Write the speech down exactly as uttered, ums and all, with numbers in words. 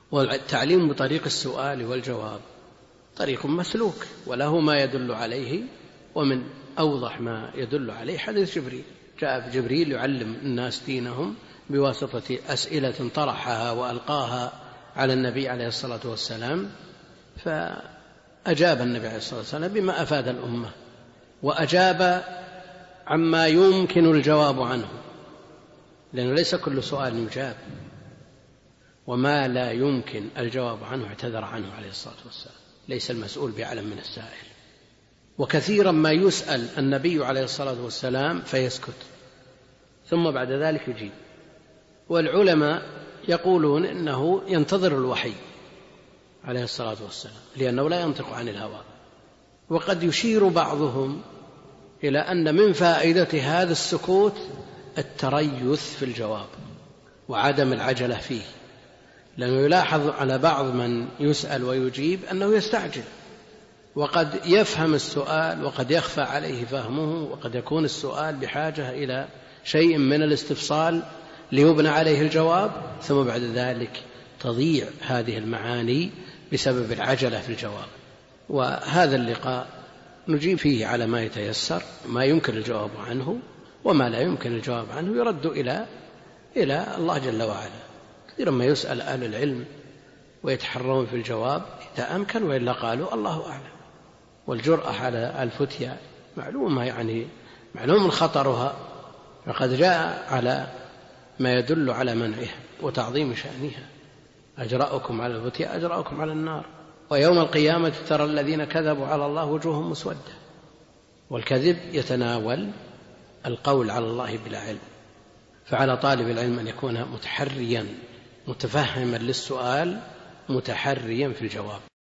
والتعليم بطريق السؤال والجواب طريق مسلوك وله ما يدل عليه، ومن أوضح ما يدل عليه حديث جبريل. جاء جبريل يعلم الناس دينهم بواسطة أسئلة طرحها وألقاها على النبي عليه الصلاة والسلام، فأجاب النبي عليه الصلاة والسلام بما أفاد الأمة، وأجاب عما يمكن الجواب عنه، لأنه ليس كل سؤال يجاب، وما لا يمكن الجواب عنه اعتذر عنه عليه الصلاة والسلام، ليس المسؤول بأعلم من السائل. وكثيرا ما يسأل النبي عليه الصلاة والسلام فيسكت، ثم بعد ذلك يجيب. والعلماء يقولون إنه ينتظر الوحي عليه الصلاة والسلام، لأنه لا ينطق عن الهوى. وقد يشير بعضهم إلى أن من فائدة هذا السكوت التريث في الجواب وعدم العجلة فيه، لأنه يلاحظ على بعض من يسأل ويجيب أنه يستعجل، وقد يفهم السؤال وقد يخفى عليه فهمه، وقد يكون السؤال بحاجة إلى شيء من الاستفصال ليبنى عليه الجواب، ثم بعد ذلك تضيع هذه المعاني بسبب العجلة في الجواب. وهذا اللقاء نجيب فيه على ما يتيسر، ما يمكن الجواب عنه، وما لا يمكن الجواب عنه يرد إلى إلى الله جل وعلا. كثيرا ما يسأل أهل العلم ويتحرون في الجواب إذا أمكن، وإلا قالوا الله أعلم. والجرأة على الفتيا معلومة، يعني معلوم خطرها، فقد جاء على ما يدل على منعها وتعظيم شأنها. أجرأكم على الفتيا أجرأكم على النار، ويوم القيامة ترى الذين كذبوا على الله وجوههم مسودة. والكذب يتناول القول على الله بلا علم، فعلى طالب العلم أن يكون متحريا متفهما للسؤال متحريا في الجواب.